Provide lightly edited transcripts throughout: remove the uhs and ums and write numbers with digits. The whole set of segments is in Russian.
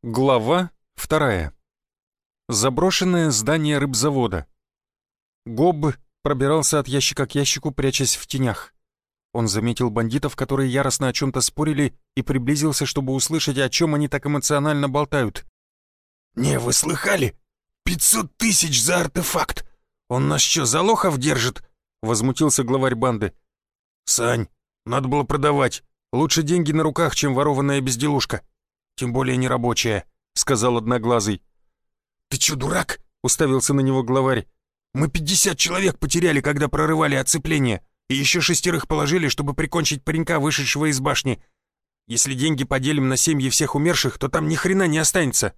Глава 2. Заброшенное здание рыбзавода. Гоб пробирался от ящика к ящику, прячась в тенях. Он заметил бандитов, которые яростно о чем-то спорили, и приблизился, чтобы услышать, о чем они так эмоционально болтают. «Не, вы слыхали? 500 тысяч за артефакт! Он нас что, за лохов держит?» — возмутился главарь банды. «Сань, надо было продавать. Лучше деньги на руках, чем ворованная безделушка. Тем более нерабочая», — сказал Одноглазый. «Ты чё, дурак?» — уставился на него главарь. «Мы 50 человек потеряли, когда прорывали оцепление, и еще 6 положили, чтобы прикончить паренька, вышедшего из башни. Если деньги поделим на семьи всех умерших, то там ни хрена не останется».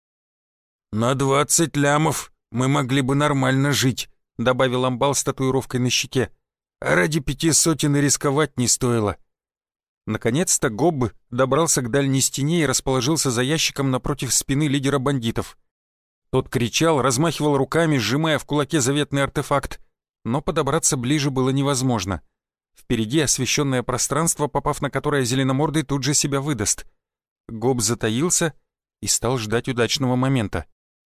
«На 20 лямов мы могли бы нормально жить», — добавил амбал с татуировкой на щеке. «А ради 500 и рисковать не стоило». Наконец-то Гоб добрался к дальней стене и расположился за ящиком напротив спины лидера бандитов. Тот кричал, размахивал руками, сжимая в кулаке заветный артефакт, но подобраться ближе было невозможно. Впереди освещенное пространство, попав на которое зеленомордый тут же себя выдаст. Гоб затаился и стал ждать удачного момента.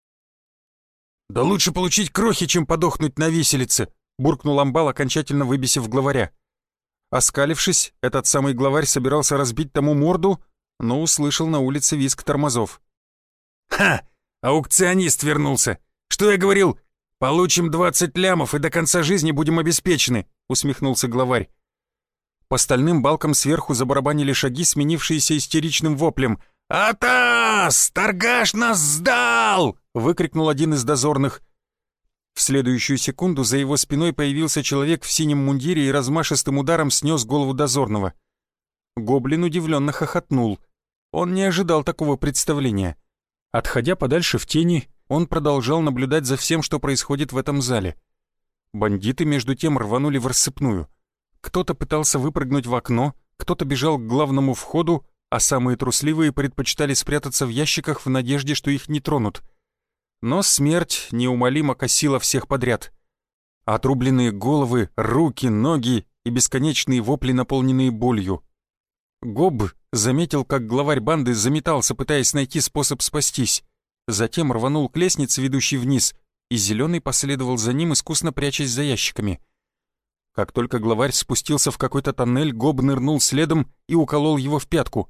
«Да лучше получить крохи, чем подохнуть на виселице», — буркнул амбал, окончательно выбесив главаря. Оскалившись, этот самый главарь собирался разбить тому морду, но услышал на улице визг тормозов. «Ха! Аукционист вернулся! Что я говорил? Получим 20 лямов и до конца жизни будем обеспечены!» — усмехнулся главарь. По стальным балкам сверху забарабанили шаги, сменившиеся истеричным воплем. «Атас! Торгаш нас сдал!» — выкрикнул один из дозорных. В следующую секунду за его спиной появился человек в синем мундире и размашистым ударом снес голову дозорного. Гоблин удивленно хохотнул. Он не ожидал такого представления. Отходя подальше в тени, он продолжал наблюдать за всем, что происходит в этом зале. Бандиты между тем рванули в рассыпную. Кто-то пытался выпрыгнуть в окно, кто-то бежал к главному входу, а самые трусливые предпочитали спрятаться в ящиках в надежде, что их не тронут. Но смерть неумолимо косила всех подряд. Отрубленные головы, руки, ноги и бесконечные вопли, наполненные болью. Гоб заметил, как главарь банды заметался, пытаясь найти способ спастись. Затем рванул к лестнице, ведущей вниз, и Зеленый последовал за ним, искусно прячась за ящиками. Как только главарь спустился в какой-то тоннель, Гоб нырнул следом и уколол его в пятку.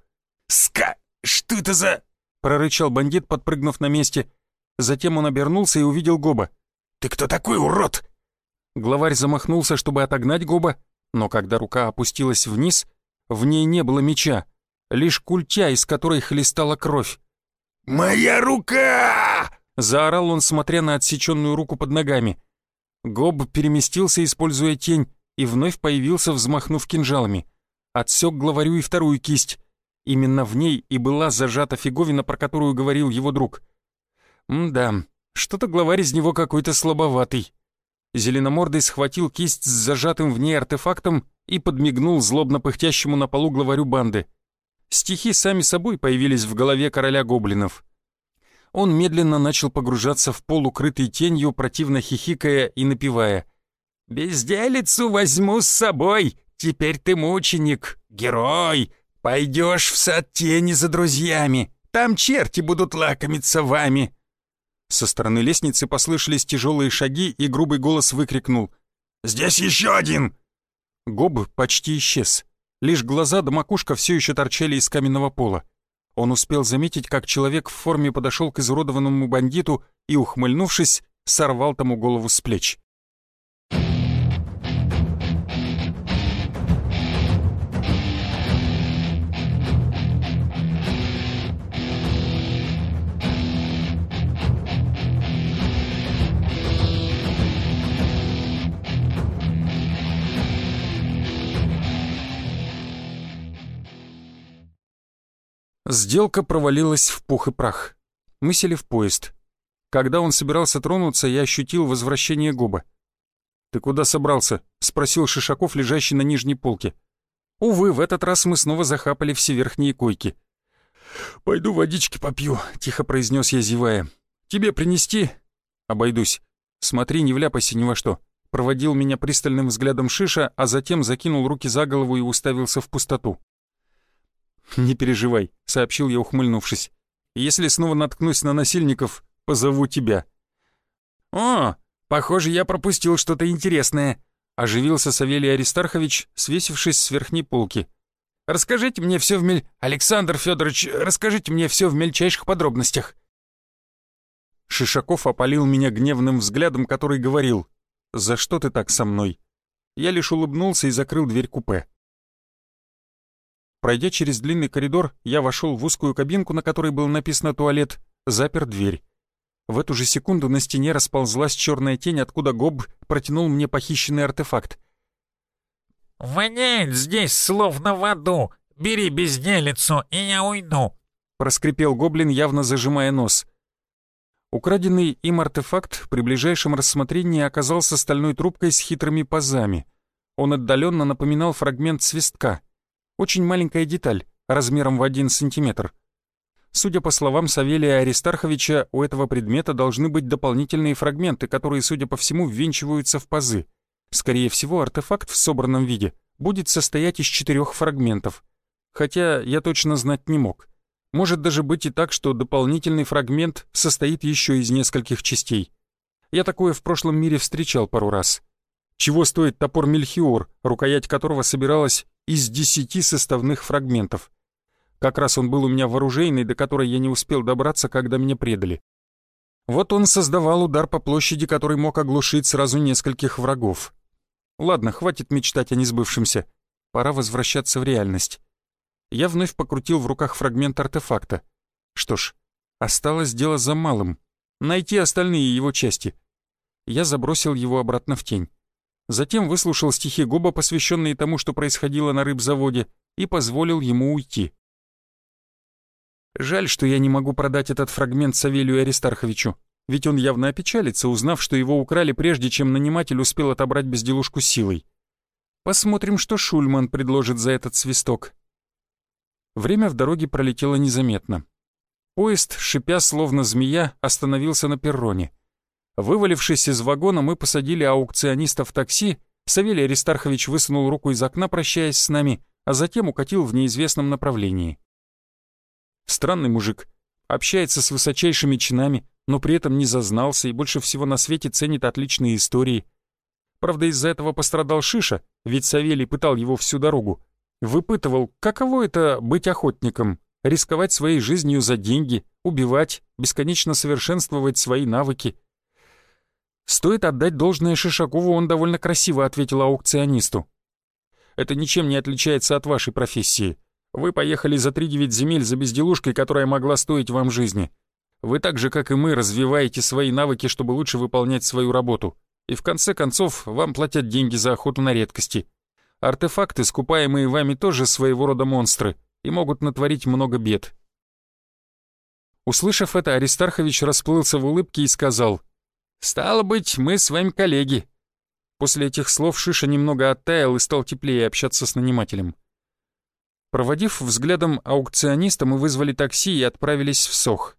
Что это за...» — прорычал бандит, подпрыгнув на месте. Затем он обернулся и увидел Гоба. «Ты кто такой, урод?» Главарь замахнулся, чтобы отогнать Гоба, но когда рука опустилась вниз, в ней не было меча, лишь культя, из которой хлестала кровь. «Моя рука!» — заорал он, смотря на отсеченную руку под ногами. Гоб переместился, используя тень, и вновь появился, взмахнув кинжалами. Отсек главарю и вторую кисть. Именно в ней и была зажата фиговина, про которую говорил его друг. Да, что-то главарь из него какой-то слабоватый. Зеленомордый схватил кисть с зажатым в ней артефактом и подмигнул злобно пыхтящему на полу главарю банды. Стихи сами собой появились в голове короля гоблинов. Он медленно начал погружаться в пол, укрытый тенью, противно хихикая и напевая. «Безделицу возьму с собой, теперь ты мученик, герой, пойдешь в сад тени за друзьями, там черти будут лакомиться вами». Со стороны лестницы послышались тяжелые шаги, и грубый голос выкрикнул: «Здесь еще один!» Гоб почти исчез. Лишь глаза да макушка все еще торчали из каменного пола. Он успел заметить, как человек в форме подошел к изуродованному бандиту и, ухмыльнувшись, сорвал тому голову с плеч. Сделка провалилась в пух и прах. Мы сели в поезд. Когда он собирался тронуться, я ощутил возвращение Гоба. «Ты куда собрался?» — спросил Шишаков, лежащий на нижней полке. Увы, в этот раз мы снова захапали все верхние койки. «Пойду водички попью», — тихо произнес я, зевая. «Тебе принести?» «Обойдусь. Смотри, не вляпайся ни во что». Проводил меня пристальным взглядом Шиша, а затем закинул руки за голову и уставился в пустоту. «Не переживай», — сообщил я, ухмыльнувшись. Если снова наткнусь на насильников, позову тебя». «О, похоже, я пропустил что-то интересное», — оживился Савелий Аристархович, свесившись с верхней полки. «Расскажите мне все Александр Федорович, расскажите мне все в мельчайших подробностях». Шишаков опалил меня гневным взглядом, который говорил: «За что ты так со мной?» Я лишь улыбнулся и закрыл дверь купе. Пройдя через длинный коридор, я вошел в узкую кабинку, на которой был написано «туалет», запер дверь. В эту же секунду на стене расползлась черная тень, откуда Гоб протянул мне похищенный артефакт. «Воняет здесь, словно в аду. Бери безделицу, и я уйду», — проскрипел гоблин, явно зажимая нос. Украденный им артефакт при ближайшем рассмотрении оказался стальной трубкой с хитрыми пазами. Он отдаленно напоминал фрагмент свистка. Очень маленькая деталь, размером в 1 сантиметр. Судя по словам Савелия Аристарховича, у этого предмета должны быть дополнительные фрагменты, которые, судя по всему, ввинчиваются в пазы. Скорее всего, артефакт в собранном виде будет состоять из 4 фрагментов. Хотя я точно знать не мог. Может даже быть и так, что дополнительный фрагмент состоит еще из нескольких частей. Я такое в прошлом мире встречал пару раз. Чего стоит топор Мельхиор, рукоять которого собиралась из 10 составных фрагментов. Как раз он был у меня в оружейной, до которой я не успел добраться, когда меня предали. Вот он создавал удар по площади, который мог оглушить сразу нескольких врагов. Ладно, хватит мечтать о несбывшемся. Пора возвращаться в реальность. Я вновь покрутил в руках фрагмент артефакта. Что ж, осталось дело за малым. Найти остальные его части. Я забросил его обратно в тень. Затем выслушал стихи Гоба, посвященные тому, что происходило на рыбзаводе, и позволил ему уйти. Жаль, что я не могу продать этот фрагмент Савелию Аристарховичу, ведь он явно опечалится, узнав, что его украли, прежде чем наниматель успел отобрать безделушку силой. Посмотрим, что Шульман предложит за этот свисток. Время в дороге пролетело незаметно. Поезд, шипя словно змея, остановился на перроне. Вывалившись из вагона, мы посадили аукциониста в такси, Савелий Аристархович высунул руку из окна, прощаясь с нами, а затем укатил в неизвестном направлении. Странный мужик, общается с высочайшими чинами, но при этом не зазнался и больше всего на свете ценит отличные истории. Правда, из-за этого пострадал Шиша, ведь Савелий пытал его всю дорогу. Выпытывал, каково это быть охотником, рисковать своей жизнью за деньги, убивать, бесконечно совершенствовать свои навыки. Стоит отдать должное Шишакову, он довольно красиво ответил аукционисту. «Это ничем не отличается от вашей профессии. Вы поехали за 3-9 земель за безделушкой, которая могла стоить вам жизни. Вы так же, как и мы, развиваете свои навыки, чтобы лучше выполнять свою работу. И в конце концов, вам платят деньги за охоту на редкости. Артефакты, скупаемые вами, тоже своего рода монстры и могут натворить много бед». Услышав это, Аристархович расплылся в улыбке и сказал: «Стало быть, мы с вами коллеги». После этих слов Шиша немного оттаял и стал теплее общаться с нанимателем. Проводив взглядом аукциониста, мы вызвали такси и отправились в Сох.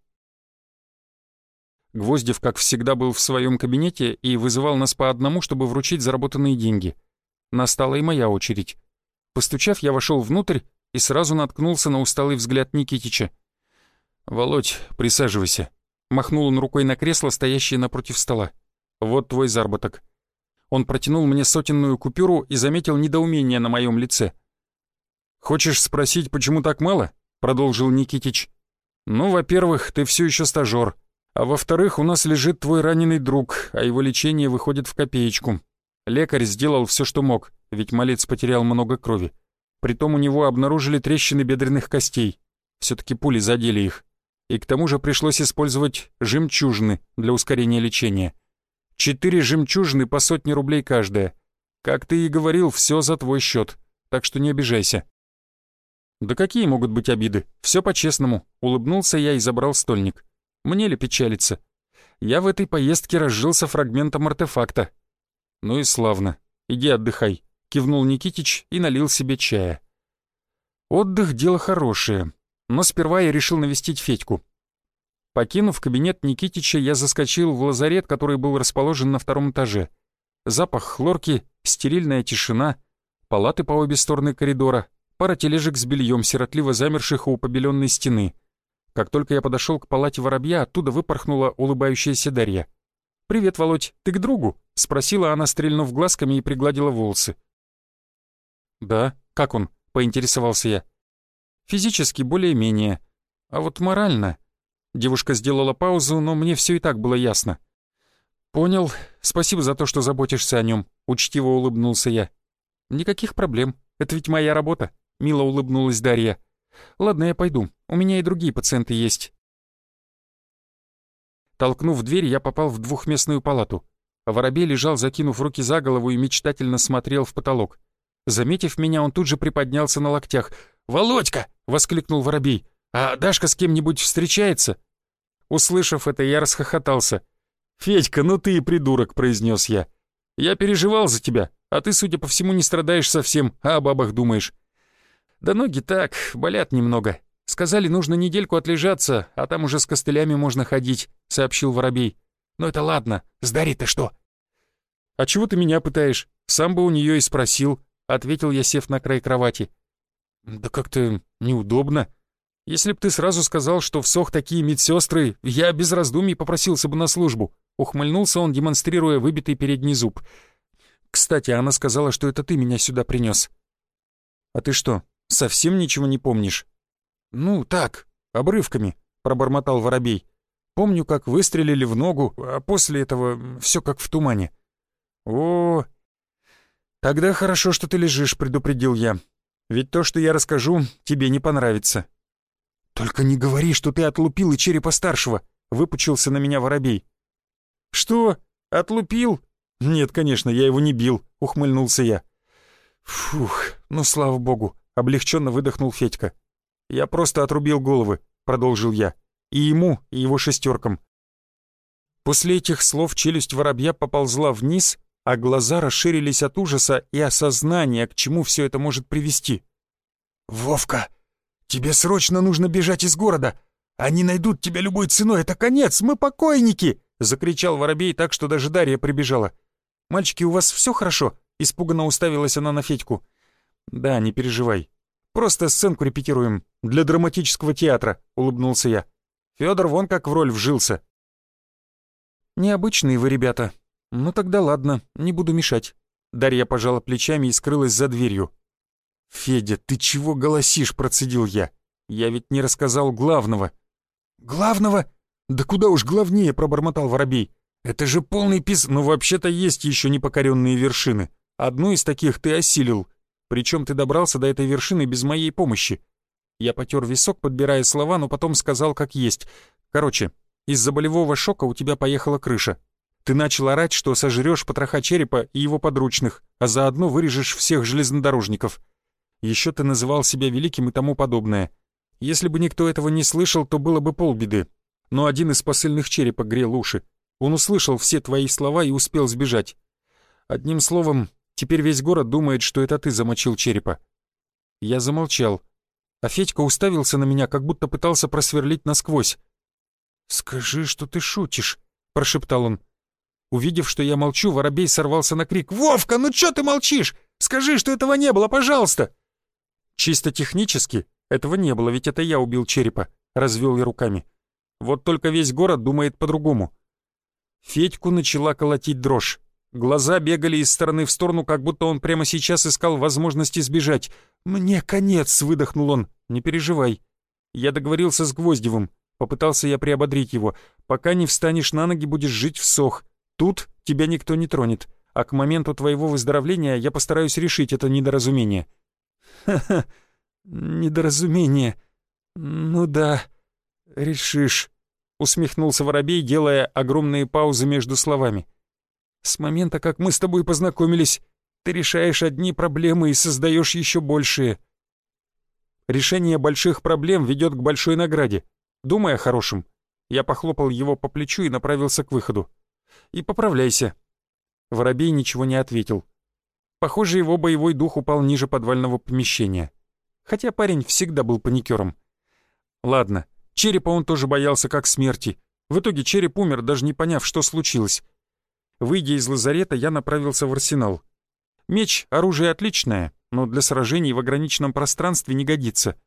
Гвоздев, как всегда, был в своем кабинете и вызывал нас по одному, чтобы вручить заработанные деньги. Настала и моя очередь. Постучав, я вошел внутрь и сразу наткнулся на усталый взгляд Никитича. «Володь, присаживайся», — махнул он рукой на кресло, стоящее напротив стола. «Вот твой заработок». Он протянул мне сотенную купюру и заметил недоумение на моем лице. «Хочешь спросить, почему так мало?» — продолжил Никитич. «Ну, во-первых, ты все еще стажер, а во-вторых, у нас лежит твой раненый друг, а его лечение выходит в копеечку. Лекарь сделал все, что мог, ведь малец потерял много крови. Притом у него обнаружили трещины бедренных костей. Все-таки пули задели их. И к тому же пришлось использовать жемчужины для ускорения лечения. 4 жемчужины по 100 рублей каждая. Как ты и говорил, все за твой счет, так что не обижайся». «Да какие могут быть обиды? Все по-честному», — улыбнулся я и забрал стольник. «Мне ли печалиться? Я в этой поездке разжился фрагментом артефакта». «Ну и славно. Иди отдыхай», — кивнул Никитич и налил себе чая. Отдых — дело хорошее, но сперва я решил навестить Федьку. Покинув кабинет Никитича, я заскочил в лазарет, который был расположен на 2-м этаже. Запах хлорки, стерильная тишина, палаты по обе стороны коридора, пара тележек с бельем, сиротливо замерших у побеленной стены. Как только я подошел к палате воробья, оттуда выпорхнула улыбающаяся Дарья. «Привет, Володь, ты к другу?» — спросила она, стрельнув глазками и пригладила волосы. «Да, как он?» — поинтересовался я. «Физически более-менее. А вот морально...» Девушка сделала паузу, но мне все и так было ясно. «Понял. Спасибо за то, что заботишься о нем», — учтиво улыбнулся я. «Никаких проблем. Это ведь моя работа», — мило улыбнулась Дарья. «Ладно, я пойду. У меня и другие пациенты есть». Толкнув дверь, я попал в двухместную палату. Воробей лежал, закинув руки за голову, и мечтательно смотрел в потолок. Заметив меня, он тут же приподнялся на локтях. «Володька!» — воскликнул Воробей. «А Дашка с кем-нибудь встречается?» Услышав это, я расхохотался. «Федька, ну ты и придурок», — произнес я. «Я переживал за тебя, а ты, судя по всему, не страдаешь совсем, а о бабах думаешь». «Да ноги так, болят немного. Сказали, нужно недельку отлежаться, а там уже с костылями можно ходить», — сообщил Воробей. «Ну это ладно, с Дарьей-то что?» «А чего ты меня пытаешь? Сам бы у нее и спросил», — ответил я, сев на край кровати. «Да как-то неудобно. Если б ты сразу сказал, что в СОХ такие медсестры, я без раздумий попросился бы на службу», — ухмыльнулся он, демонстрируя выбитый передний зуб. «Кстати, она сказала, что это ты меня сюда принес». «А ты что, совсем ничего не помнишь?» «Ну, так, обрывками», — пробормотал Воробей. «Помню, как выстрелили в ногу, а после этого все как в тумане». «О, тогда хорошо, что ты лежишь», — предупредил я. «Ведь то, что я расскажу, тебе не понравится». «Только не говори, что ты отлупил и черепа старшего», — выпучился на меня Воробей. «Что? Отлупил?» «Нет, конечно, я его не бил», — ухмыльнулся я. «Фух, ну слава богу», — облегченно выдохнул Федька. «Я просто отрубил головы», — продолжил я. «И ему, и его шестеркам». После этих слов челюсть воробья поползла вниз, а глаза расширились от ужаса и осознания, к чему все это может привести. «Вовка, тебе срочно нужно бежать из города! Они найдут тебя любой ценой, это конец, мы покойники!» — закричал Воробей так, что даже Дарья прибежала. «Мальчики, у вас все хорошо?» — испуганно уставилась она на Федьку. «Да, не переживай. Просто сценку репетируем для драматического театра», — улыбнулся я. «Фёдор вон как в роль вжился». «Необычные вы, ребята. Ну тогда ладно, не буду мешать». Дарья пожала плечами и скрылась за дверью. «Федя, ты чего голосишь?» — процедил я. «Я ведь не рассказал главного». «Главного? Да куда уж главнее!» — пробормотал Воробей. «Это же полный пиз... Ну, вообще-то есть еще непокоренные вершины. Одну из таких ты осилил. Причем ты добрался до этой вершины без моей помощи». Я потер висок, подбирая слова, но потом сказал как есть. «Короче, из-за болевого шока у тебя поехала крыша. Ты начал орать, что сожрешь потроха черепа и его подручных, а заодно вырежешь всех железнодорожников. Еще ты называл себя великим и тому подобное. Если бы никто этого не слышал, то было бы полбеды. Но один из посыльных черепа грел уши. Он услышал все твои слова и успел сбежать. Одним словом, теперь весь город думает, что это ты замочил черепа». Я замолчал, а Федька уставился на меня, как будто пытался просверлить насквозь. «Скажи, что ты шутишь», — прошептал он. Увидев, что я молчу, Воробей сорвался на крик. «Вовка, ну чё ты молчишь? Скажи, что этого не было, пожалуйста!» «Чисто технически этого не было, ведь это я убил черепа», — развел я руками. «Вот только весь город думает по-другому». Федьку начала колотить дрожь. Глаза бегали из стороны в сторону, как будто он прямо сейчас искал возможности сбежать. «Мне конец!» — выдохнул он. «Не переживай. Я договорился с Гвоздевым. Попытался я приободрить его. Пока не встанешь на ноги, будешь жить в СОХ. Тут тебя никто не тронет. А к моменту твоего выздоровления я постараюсь решить это недоразумение». «Ха-ха, недоразумение. Ну да, решишь», — усмехнулся Воробей, делая огромные паузы между словами. «С момента, как мы с тобой познакомились, ты решаешь одни проблемы и создаешь еще большие. Решение больших проблем ведет к большой награде. Думай о хорошем». Я похлопал его по плечу и направился к выходу. «И поправляйся». Воробей ничего не ответил. Похоже, его боевой дух упал ниже подвального помещения. Хотя парень всегда был паникером. Ладно, черепа он тоже боялся как смерти. В итоге череп умер, даже не поняв, что случилось. Выйдя из лазарета, я направился в арсенал. Меч — оружие отличное, но для сражений в ограниченном пространстве не годится.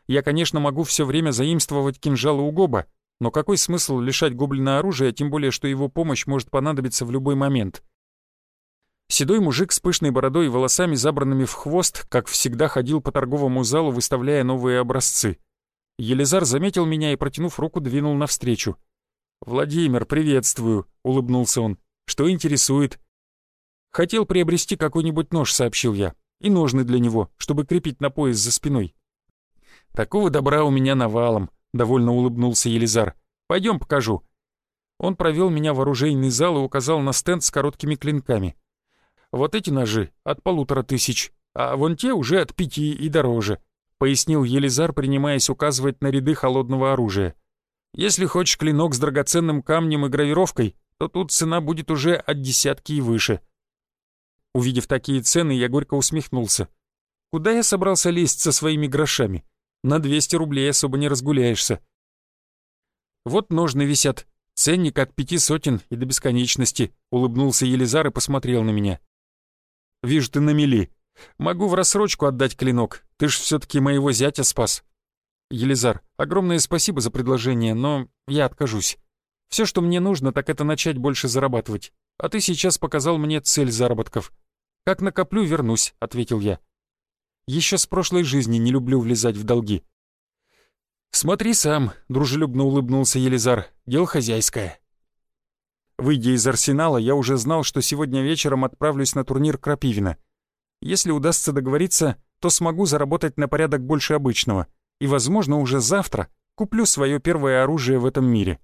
Я, конечно, могу все время заимствовать кинжалы у Гоба, но какой смысл лишать гоблина оружия, тем более, что его помощь может понадобиться в любой момент. Седой мужик с пышной бородой и волосами, забранными в хвост, как всегда ходил по торговому залу, выставляя новые образцы. Елизар заметил меня и, протянув руку, двинул навстречу. «Владимир, приветствую», — улыбнулся он. «Что интересует?» «Хотел приобрести какой-нибудь нож», — сообщил я, «и ножны для него, чтобы крепить на пояс за спиной». «Такого добра у меня навалом», — довольно улыбнулся Елизар. «Пойдем покажу». Он провел меня в оружейный зал и указал на стенд с короткими клинками. «Вот эти ножи от 1500, а вон те уже от 5 и дороже», — пояснил Елизар, принимаясь указывать на ряды холодного оружия. «Если хочешь клинок с драгоценным камнем и гравировкой, то тут цена будет уже от 10 и выше». Увидев такие цены, я горько усмехнулся. Куда я собрался лезть со своими грошами? На 200 рублей особо не разгуляешься. «Вот ножны висят, ценник от 500 и до бесконечности», — улыбнулся Елизар и посмотрел на меня. «Вижу, ты на мели. Могу в рассрочку отдать клинок, ты ж все-таки моего зятя спас». «Елизар, огромное спасибо за предложение, но я откажусь. Все, что мне нужно, так это начать больше зарабатывать. А ты сейчас показал мне цель заработков. Как накоплю, вернусь», — ответил я. «Еще с прошлой жизни не люблю влезать в долги». «Смотри сам», — дружелюбно улыбнулся Елизар, — «дело хозяйское». Выйдя из арсенала, я уже знал, что сегодня вечером отправлюсь на турнир Крапивина. Если удастся договориться, то смогу заработать на порядок больше обычного, и, возможно, уже завтра куплю свое первое оружие в этом мире.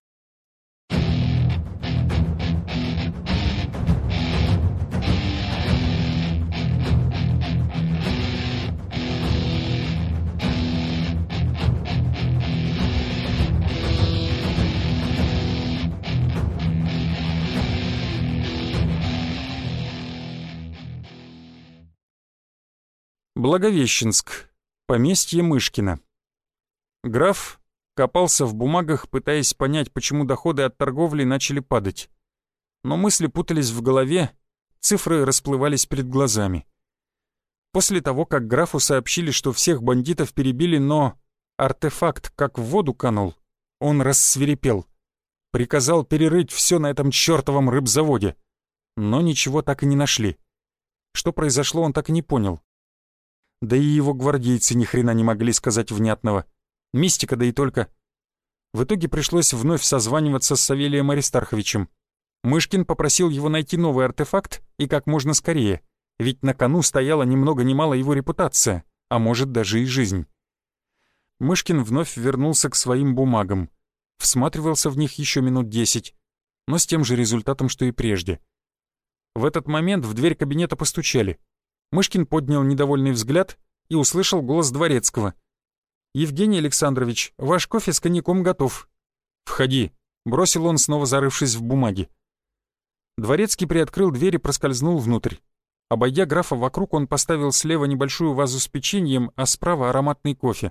Благовещенск. Поместье Мышкина. Граф копался в бумагах, пытаясь понять, почему доходы от торговли начали падать. Но мысли путались в голове, цифры расплывались перед глазами. После того, как графу сообщили, что всех бандитов перебили, но артефакт как в воду канул, он рассвирепел. Приказал перерыть все на этом чертовом рыбзаводе. Но ничего так и не нашли. Что произошло, он так и не понял. Да и его гвардейцы ни хрена не могли сказать внятного. Мистика, да и только. В итоге пришлось вновь созваниваться с Савелием Аристарховичем. Мышкин попросил его найти новый артефакт и как можно скорее, ведь на кону стояла ни много ни мало его репутация, а может даже и жизнь. Мышкин вновь вернулся к своим бумагам, всматривался в них еще минут 10, но с тем же результатом, что и прежде. В этот момент в дверь кабинета постучали. Мышкин поднял недовольный взгляд и услышал голос дворецкого. «Евгений Александрович, ваш кофе с коньяком готов». «Входи», — бросил он, снова зарывшись в бумаги. Дворецкий приоткрыл дверь и проскользнул внутрь. Обойдя графа вокруг, он поставил слева небольшую вазу с печеньем, а справа ароматный кофе.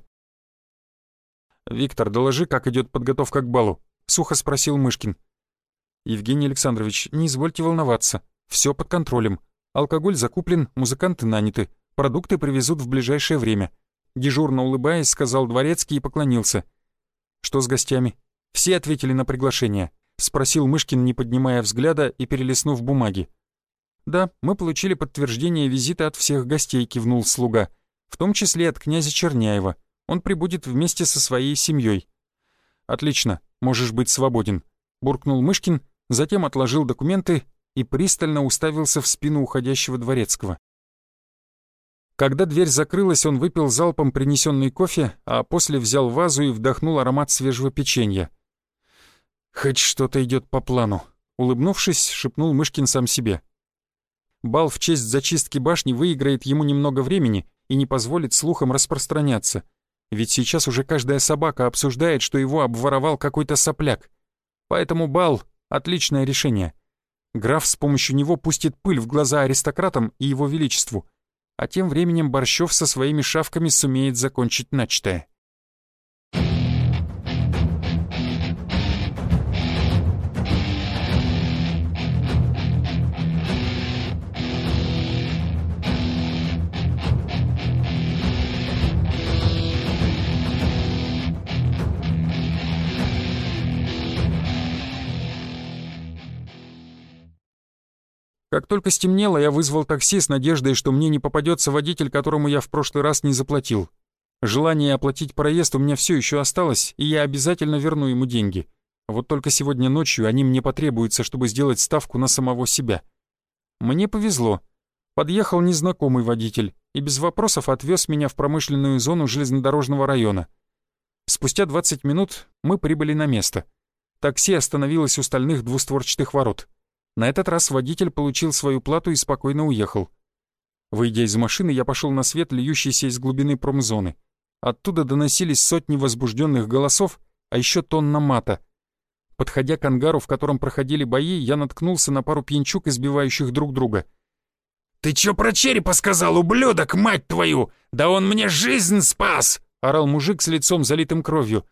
«Виктор, доложи, как идет подготовка к балу», — сухо спросил Мышкин. «Евгений Александрович, не извольте волноваться, все под контролем. Алкоголь закуплен, музыканты наняты, продукты привезут в ближайшее время», — дежурно улыбаясь, сказал дворецкий и поклонился. «Что с гостями? Все ответили на приглашение?» — спросил Мышкин, не поднимая взгляда и перелистнув бумаги. «Да, мы получили подтверждение визита от всех гостей», — кивнул слуга, «в том числе от князя Черняева. Он прибудет вместе со своей семьей». «Отлично, можешь быть свободен», — буркнул Мышкин, затем отложил документы и пристально уставился в спину уходящего дворецкого. Когда дверь закрылась, он выпил залпом принесенный кофе, а после взял вазу и вдохнул аромат свежего печенья. «Хоть что-то идет по плану», — улыбнувшись, шепнул Мышкин сам себе. Бал в честь зачистки башни выиграет ему немного времени и не позволит слухам распространяться, ведь сейчас уже каждая собака обсуждает, что его обворовал какой-то сопляк. Поэтому бал — отличное решение. Граф с помощью него пустит пыль в глаза аристократам и его величеству, а тем временем Борщев со своими шавками сумеет закончить начатое. Как только стемнело, я вызвал такси с надеждой, что мне не попадется водитель, которому я в прошлый раз не заплатил. Желание оплатить проезд у меня все еще осталось, и я обязательно верну ему деньги. Вот только сегодня ночью они мне потребуются, чтобы сделать ставку на самого себя. Мне повезло. Подъехал незнакомый водитель и без вопросов отвез меня в промышленную зону железнодорожного района. Спустя 20 минут мы прибыли на место. Такси остановилось у стальных двустворчатых ворот. На этот раз водитель получил свою плату и спокойно уехал. Выйдя из машины, я пошел на свет, льющийся из глубины промзоны. Оттуда доносились сотни возбужденных голосов, а еще тонна мата. Подходя к ангару, в котором проходили бои, я наткнулся на пару пьянчуг, избивающих друг друга. «Ты чё про черепа сказал, ублюдок, мать твою? Да он мне жизнь спас!» — орал мужик с лицом залитым кровью.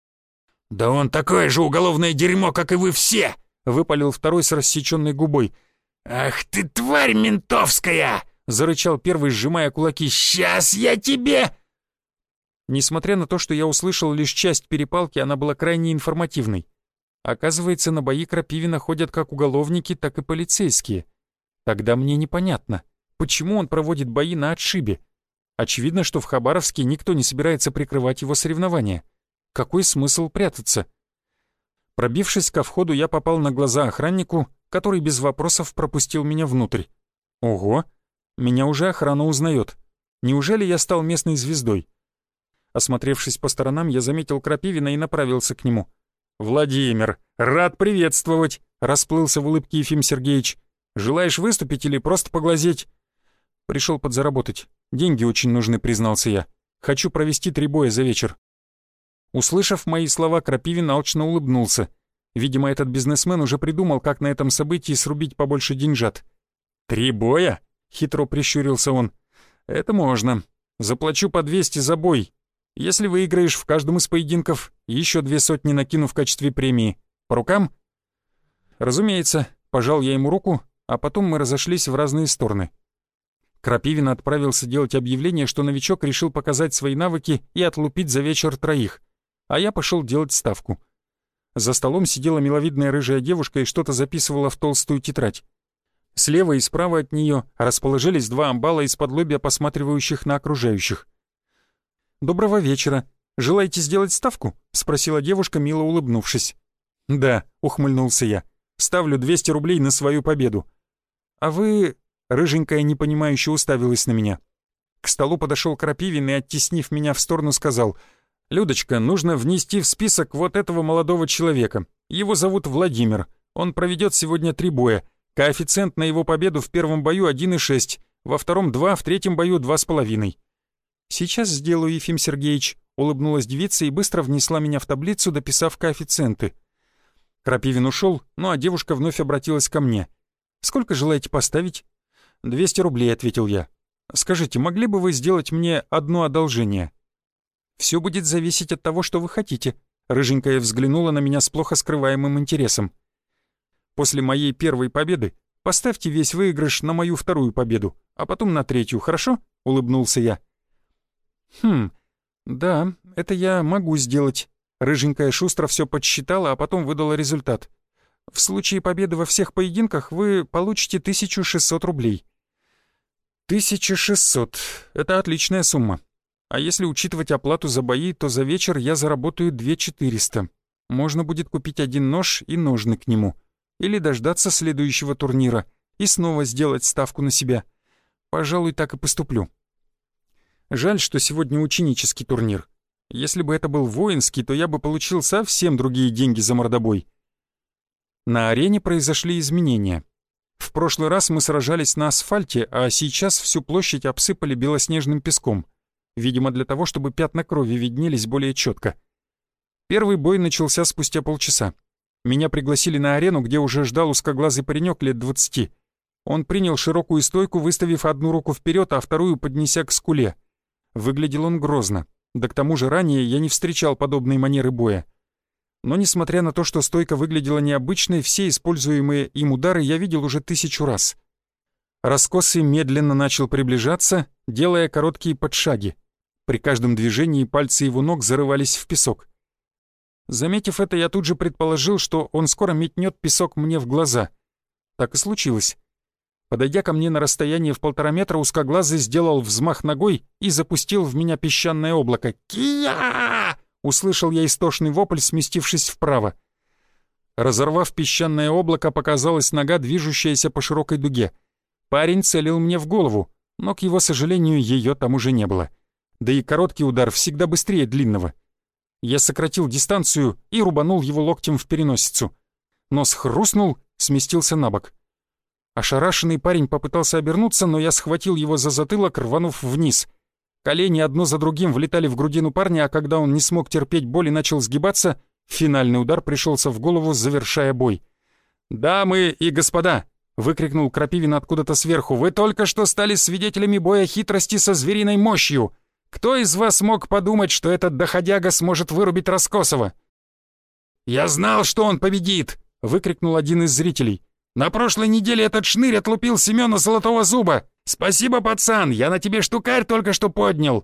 «Да он такое же уголовное дерьмо, как и вы все!» — выпалил второй с рассеченной губой. «Ах ты, тварь ментовская!» — зарычал первый, сжимая кулаки. «Сейчас я тебе...» Несмотря на то, что я услышал лишь часть перепалки, она была крайне информативной. Оказывается, на бои Крапивина ходят как уголовники, так и полицейские. Тогда мне непонятно, почему он проводит бои на отшибе. Очевидно, что в Хабаровске никто не собирается прикрывать его соревнования. Какой смысл прятаться? Пробившись ко входу, я попал на глаза охраннику, который без вопросов пропустил меня внутрь. Ого, меня уже охрана узнает. Неужели я стал местной звездой? Осмотревшись по сторонам, я заметил Крапивина и направился к нему. «Владимир, рад приветствовать!» — расплылся в улыбке Ефим Сергеевич. «Желаешь выступить или просто поглазеть?» «Пришел подзаработать. Деньги очень нужны», — признался я. «Хочу провести 3 боя за вечер». Услышав мои слова, Крапивин алчно улыбнулся. Видимо, этот бизнесмен уже придумал, как на этом событии срубить побольше деньжат. «3 боя?» — хитро прищурился он. «Это можно. Заплачу по 200 за бой. Если выиграешь в каждом из поединков, еще 200 накину в качестве премии. По рукам?» «Разумеется», — пожал я ему руку, а потом мы разошлись в разные стороны. Крапивин отправился делать объявление, что новичок решил показать свои навыки и отлупить за вечер 3, а я пошел делать ставку. За столом сидела миловидная рыжая девушка и что-то записывала в толстую тетрадь. Слева и справа от нее расположились 2 амбала из-подлобья, посматривающих на окружающих. «Доброго вечера. Желаете сделать ставку?» — спросила девушка, мило улыбнувшись. «Да», — ухмыльнулся я. «Ставлю 200 рублей на свою победу». «А вы...» — рыженькая непонимающе уставилась на меня. К столу подошел Крапивин и, оттеснив меня в сторону, сказал: «Людочка, нужно внести в список вот этого молодого человека. Его зовут Владимир. Он проведет сегодня 3 боя. Коэффициент на его победу в первом бою 1,6, во втором 2, в третьем бою 2,5». «Сейчас сделаю, Ефим Сергеевич», — улыбнулась девица и быстро внесла меня в таблицу, дописав коэффициенты. Крапивин ушел, ну а девушка вновь обратилась ко мне. «Сколько желаете поставить?» «200 рублей», — ответил я. «Скажите, могли бы вы сделать мне одно одолжение?» «Все будет зависеть от того, что вы хотите», — рыженькая взглянула на меня с плохо скрываемым интересом. «После моей первой победы поставьте весь выигрыш на мою 2-ю победу, а потом на 3-ю, хорошо?» — улыбнулся я. Да, это я могу сделать». Рыженькая шустро все подсчитала, а потом выдала результат. «В случае победы во всех поединках вы получите 1600 рублей». 1600 — это отличная сумма. А если учитывать оплату за бои, то за вечер я заработаю 2400. Можно будет купить 1 нож и ножны к нему. Или дождаться следующего турнира и снова сделать ставку на себя. Пожалуй, так и поступлю. Жаль, что сегодня ученический турнир. Если бы это был воинский, то я бы получил совсем другие деньги за мордобой. На арене произошли изменения. В прошлый раз мы сражались на асфальте, а сейчас всю площадь обсыпали белоснежным песком. Видимо, для того, чтобы пятна крови виднелись более четко. Первый бой начался спустя полчаса. Меня пригласили на арену, где уже ждал узкоглазый паренек лет 20. Он принял широкую стойку, выставив одну руку вперед, а вторую поднеся к скуле. Выглядел он грозно. Да к тому же ранее я не встречал подобной манеры боя. Но несмотря на то, что стойка выглядела необычной, все используемые им удары я видел уже 1000 раз. Раскосый медленно начал приближаться, делая короткие подшаги. При каждом движении пальцы его ног зарывались в песок. Заметив это, я тут же предположил, что он скоро метнет песок мне в глаза. Так и случилось. Подойдя ко мне на расстояние в 1,5 метра, узкоглазый сделал взмах ногой и запустил в меня песчаное облако. «Кия!» — услышал я истошный вопль, сместившись вправо. Разорвав песчаное облако, показалась нога, движущаяся по широкой дуге. Парень целил мне в голову, но, к его сожалению, ее там уже не было. Да и короткий удар всегда быстрее длинного. Я сократил дистанцию и рубанул его локтем в переносицу. Нос хрустнул, сместился на бок. Ошарашенный парень попытался обернуться, но я схватил его за затылок, рванув вниз. Колени одно за другим влетали в грудину парня, а когда он не смог терпеть боль и начал сгибаться, финальный удар пришелся в голову, завершая бой. «Дамы и господа!» — выкрикнул Крапивин откуда-то сверху. «Вы только что стали свидетелями боя хитрости со звериной мощью! Кто из вас мог подумать, что этот доходяга сможет вырубить Раскосова?» «Я знал, что он победит!» — выкрикнул один из зрителей. «На прошлой неделе этот шнырь отлупил Семёна Золотого Зуба! Спасибо, пацан, я на тебе штукарь только что поднял!»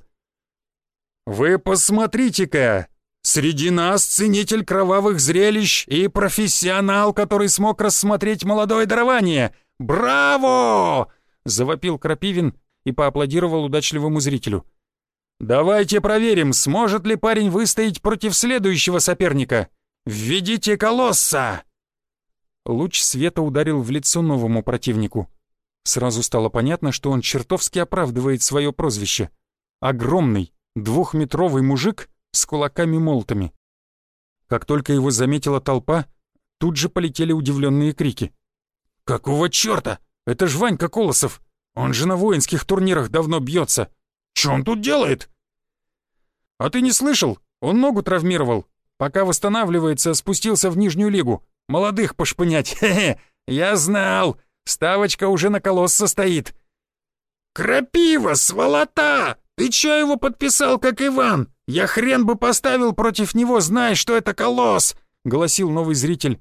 «Вы посмотрите-ка! Среди нас ценитель кровавых зрелищ и профессионал, который смог рассмотреть молодое дарование! Браво!» — завопил Крапивин и поаплодировал удачливому зрителю. «Давайте проверим, сможет ли парень выстоять против следующего соперника. Введите колосса!» Луч света ударил в лицо новому противнику. Сразу стало понятно, что он чертовски оправдывает свое прозвище. Огромный, 2-метровый мужик с кулаками-молотами. Как только его заметила толпа, тут же полетели удивленные крики. «Какого черта? Это ж Ванька Колосов! Он же на воинских турнирах давно бьется! Что он тут делает?» «А ты не слышал? Он ногу травмировал. Пока восстанавливается, спустился в нижнюю лигу. Молодых пошпынять. Хе-хе! Я знал! Ставочка уже на колосса стоит!» «Крапива, сволота! Ты чё его подписал, как Иван? Я хрен бы поставил против него, зная, что это колосс!» — голосил новый зритель.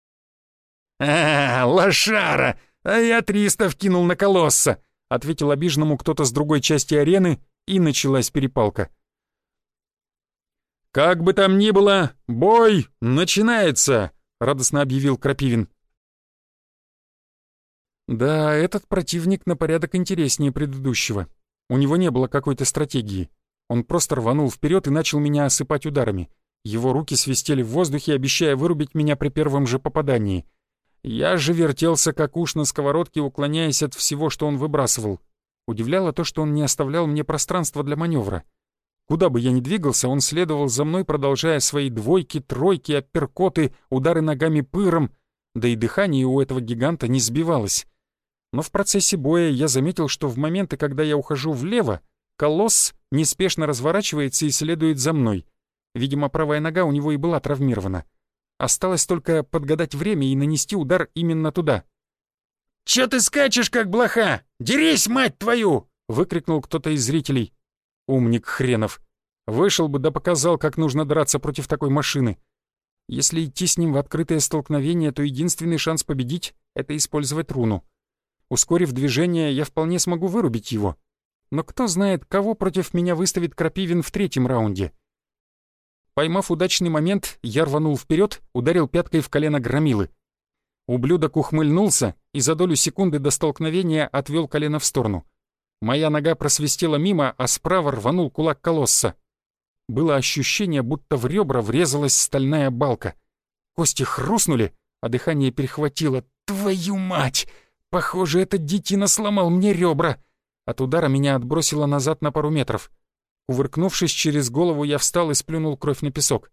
Лошара! А я 300 вкинул на колосса!» — ответил обиженному кто-то с другой части арены, и началась перепалка. «Как бы там ни было, бой начинается!» — радостно объявил Крапивин. Да, этот противник на порядок интереснее предыдущего. У него не было какой-то стратегии. Он просто рванул вперед и начал меня осыпать ударами. Его руки свистели в воздухе, обещая вырубить меня при первом же попадании. Я же вертелся как уж на сковородке, уклоняясь от всего, что он выбрасывал. Удивляло то, что он не оставлял мне пространства для маневра. Куда бы я ни двигался, он следовал за мной, продолжая свои двойки, тройки, апперкоты, удары ногами пыром, да и дыхание у этого гиганта не сбивалось. Но в процессе боя я заметил, что в моменты, когда я ухожу влево, колосс неспешно разворачивается и следует за мной. Видимо, правая нога у него и была травмирована. Осталось только подгадать время и нанести удар именно туда. «Чё ты скачешь, как блоха? Дерись, мать твою!» — выкрикнул кто-то из зрителей. Умник хренов. Вышел бы да показал, как нужно драться против такой машины. Если идти с ним в открытое столкновение, то единственный шанс победить — это использовать руну. Ускорив движение, я вполне смогу вырубить его. Но кто знает, кого против меня выставит Крапивин в 3-м раунде. Поймав удачный момент, я рванул вперед, ударил пяткой в колено громилы. Ублюдок ухмыльнулся и за долю секунды до столкновения отвел колено в сторону. Моя нога просвистела мимо, а справа рванул кулак колосса. Было ощущение, будто в ребра врезалась стальная балка. Кости хрустнули, а дыхание перехватило. «Твою мать! Похоже, этот детина сломал мне ребра!» От удара меня отбросило назад на пару метров. Кувыркнувшись через голову, я встал и сплюнул кровь на песок.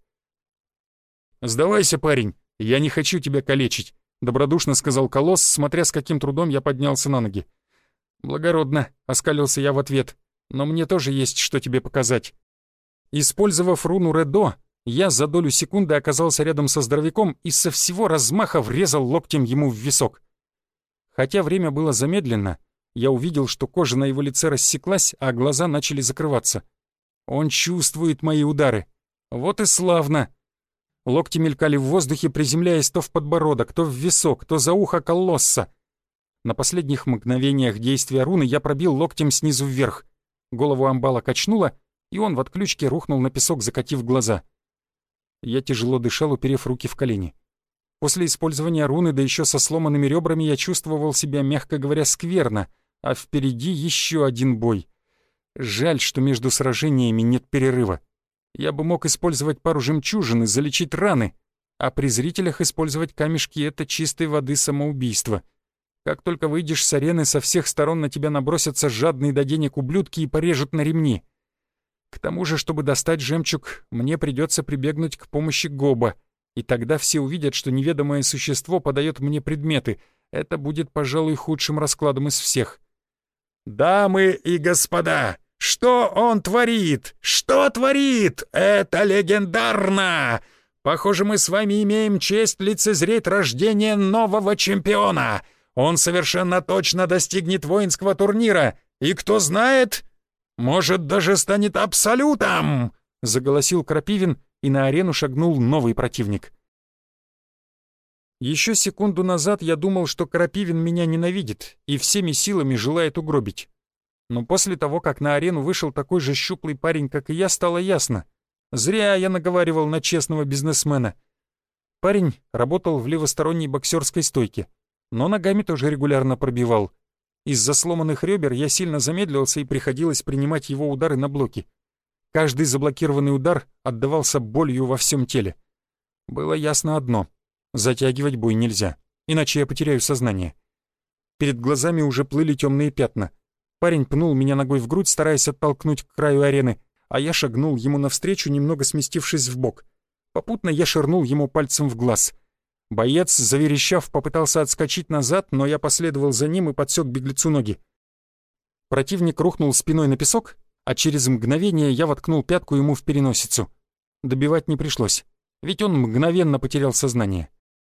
«Сдавайся, парень, я не хочу тебя калечить», — добродушно сказал колосс, смотря с каким трудом я поднялся на ноги. «Благородно», — оскалился я в ответ, — «но мне тоже есть что тебе показать». Использовав руну Редо, я за долю секунды оказался рядом со здоровяком и со всего размаха врезал локтем ему в висок. Хотя время было замедленно, я увидел, что кожа на его лице рассеклась, а глаза начали закрываться. Он чувствует мои удары. Вот и славно. Локти мелькали в воздухе, приземляясь то в подбородок, то в висок, то за ухо колосса. На последних мгновениях действия руны я пробил локтем снизу вверх. Голову амбала качнуло, и он в отключке рухнул на песок, закатив глаза. Я тяжело дышал, уперев руки в колени. После использования руны, да еще со сломанными ребрами, я чувствовал себя, мягко говоря, скверно, а впереди еще один бой. Жаль, что между сражениями нет перерыва. Я бы мог использовать пару жемчужин и залечить раны, а при зрителях использовать камешки — это чистой воды самоубийство. Как только выйдешь с арены, со всех сторон на тебя набросятся жадные до денег ублюдки и порежут на ремни. К тому же, чтобы достать жемчуг, мне придется прибегнуть к помощи Гоба, и тогда все увидят, что неведомое существо подает мне предметы. Это будет, пожалуй, худшим раскладом из всех. «Дамы и господа, что он творит? Что творит? Это легендарно! Похоже, мы с вами имеем честь лицезреть рождение нового чемпиона. Он совершенно точно достигнет воинского турнира, и кто знает, может, даже станет абсолютом!» — заголосил Крапивин, и на арену шагнул новый противник. Еще секунду назад я думал, что Крапивин меня ненавидит и всеми силами желает угробить. Но после того, как на арену вышел такой же щуплый парень, как и я, стало ясно. Зря я наговаривал на честного бизнесмена. Парень работал в левосторонней боксерской стойке, но ногами тоже регулярно пробивал. Из-за сломанных ребер я сильно замедлился и приходилось принимать его удары на блоки. Каждый заблокированный удар отдавался болью во всем теле. Было ясно одно — затягивать бой нельзя, иначе я потеряю сознание. Перед глазами уже плыли темные пятна. Парень пнул меня ногой в грудь, стараясь оттолкнуть к краю арены, а я шагнул ему навстречу, немного сместившись вбок. Попутно я швырнул ему пальцем в глаз. Боец, заверещав, попытался отскочить назад, но я последовал за ним и подсек беглецу ноги. Противник рухнул спиной на песок, а через мгновение я воткнул пятку ему в переносицу. Добивать не пришлось, ведь он мгновенно потерял сознание.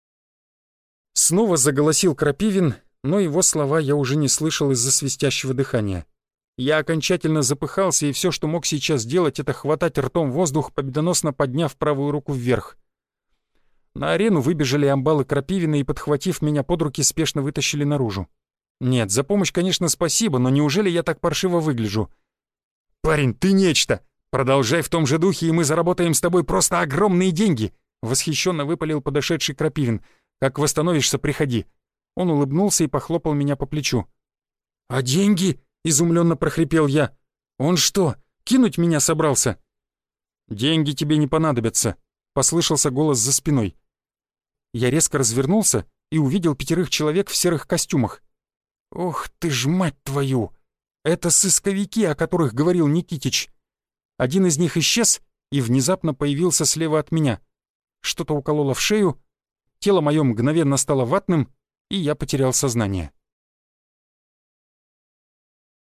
Снова заголосил Крапивин, но его слова я уже не слышал из-за свистящего дыхания. Я окончательно запыхался, и все, что мог сейчас делать, это хватать ртом воздух, победоносно подняв правую руку вверх. На арену выбежали амбалы Крапивина и, подхватив меня под руки, спешно вытащили наружу. Нет, за помощь, конечно, спасибо, но неужели я так паршиво выгляжу? «Парень, ты нечто! Продолжай в том же духе, и мы заработаем с тобой просто огромные деньги!» Восхищенно выпалил подошедший Крапивин. «Как восстановишься, приходи!» Он улыбнулся и похлопал меня по плечу. «А деньги?» — изумленно прохрипел я. «Он что, кинуть меня собрался?» «Деньги тебе не понадобятся», — послышался голос за спиной. Я резко развернулся и увидел 5 человек в серых костюмах. «Ох ты ж, мать твою! Это сысковики, о которых говорил Никитич!» Один из них исчез и внезапно появился слева от меня. Что-то укололо в шею, тело мое мгновенно стало ватным, и я потерял сознание.